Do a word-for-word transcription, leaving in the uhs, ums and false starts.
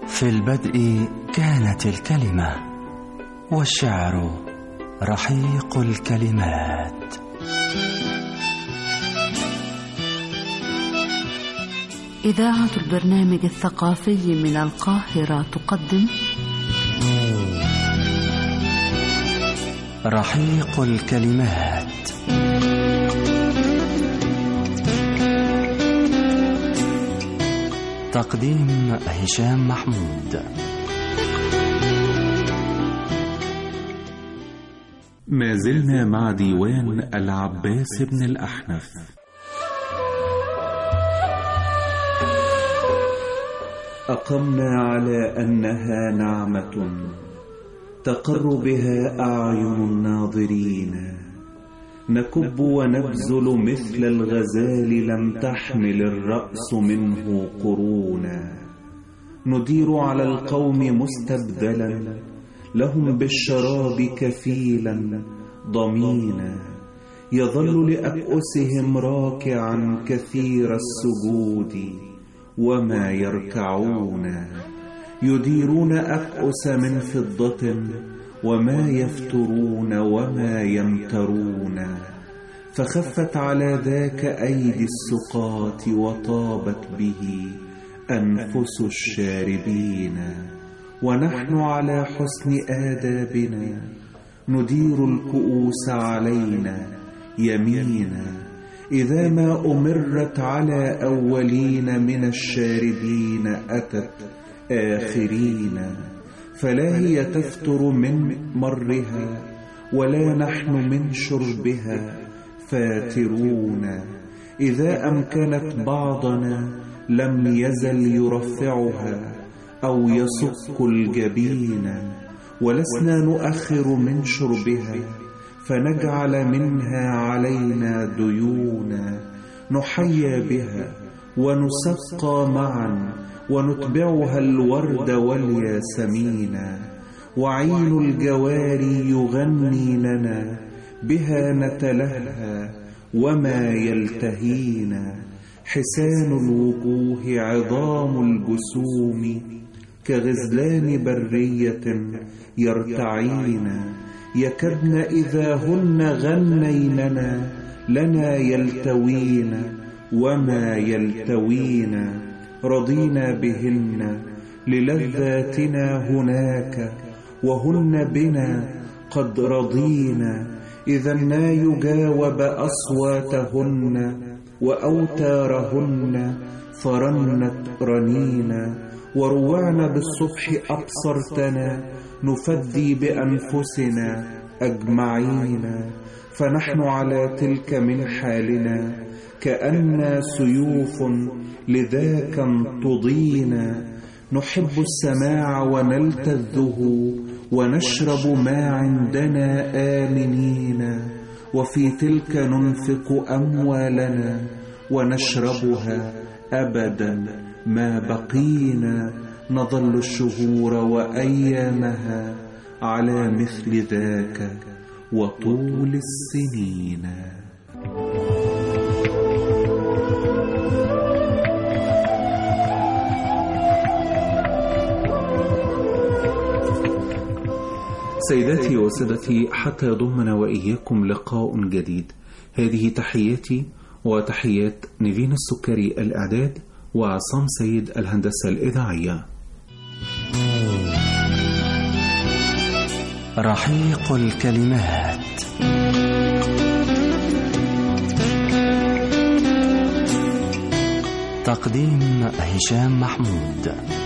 في البدء كانت الكلمة، والشعر رحيق الكلمات. إذاعة البرنامج الثقافي من القاهرة تقدم رحيق الكلمات. تقديم هشام محمود. ما زلنا مع ديوان العباس بن الأحنف. أقمنا على أنها نعمة تقر بها أعين الناظرين، نكب ونبذل مثل الغزال لم تحمل الرأس منه قرونا، ندير على القوم مستبدلا لهم بالشراب كفيلا ضمينا، يظل لأكؤسهم راكعا كثير السجود وما يركعون، يديرون أكؤس من فضة وما يفترون وما يمترون، فخفت على ذاك أيدي السقاة وطابت به أنفس الشاربين، ونحن على حسن آدابنا ندير الكؤوس علينا يمينا، إذا ما أمرت على أولين من الشاربين أتت آخرين، فلا هي تفتر من مرها ولا نحن من شربها فاترون، إذا أمكنت بعضنا لم يزل يرفعها أو يصك الجبين، ولسنا نؤخر من شربها فنجعل منها علينا ديونا، نحيا بها ونسقى معا ونتبعها الورد والياسمين، وعين الجواري يغني لنا بها نتلهى وما يلتهينا، حسان الوجوه عظام الجسوم كغزلان برية يرتعين، يكدن إذا هن غنيننا لنا يلتوين وما يلتوين، رضينا بهن للذاتنا هناك وهن بنا قد رضينا، إذا ما يجاوب أصواتهن وأوتارهن فرنت رنينا، وروعنا بالصبح أبصرتنا نفدي بأنفسنا أجمعين، فنحن على تلك من حالنا كأن سيوف لذاك انتضينا، نحب السماع ونلتذه ونشرب ما عندنا آمنين، وفي تلك ننفق أموالنا ونشربها أبدا ما بقينا، نظل الشهور وأيامها على مثل ذاك وطول السنين. سيداتي وسادتي، حتى يضمنا وإياكم لقاء جديد، هذه تحياتي وتحيات نيفين السكري الإعداد وعصام سيد الهندسة الإذاعية. رحيق الكلمات. تقديم هشام محمود.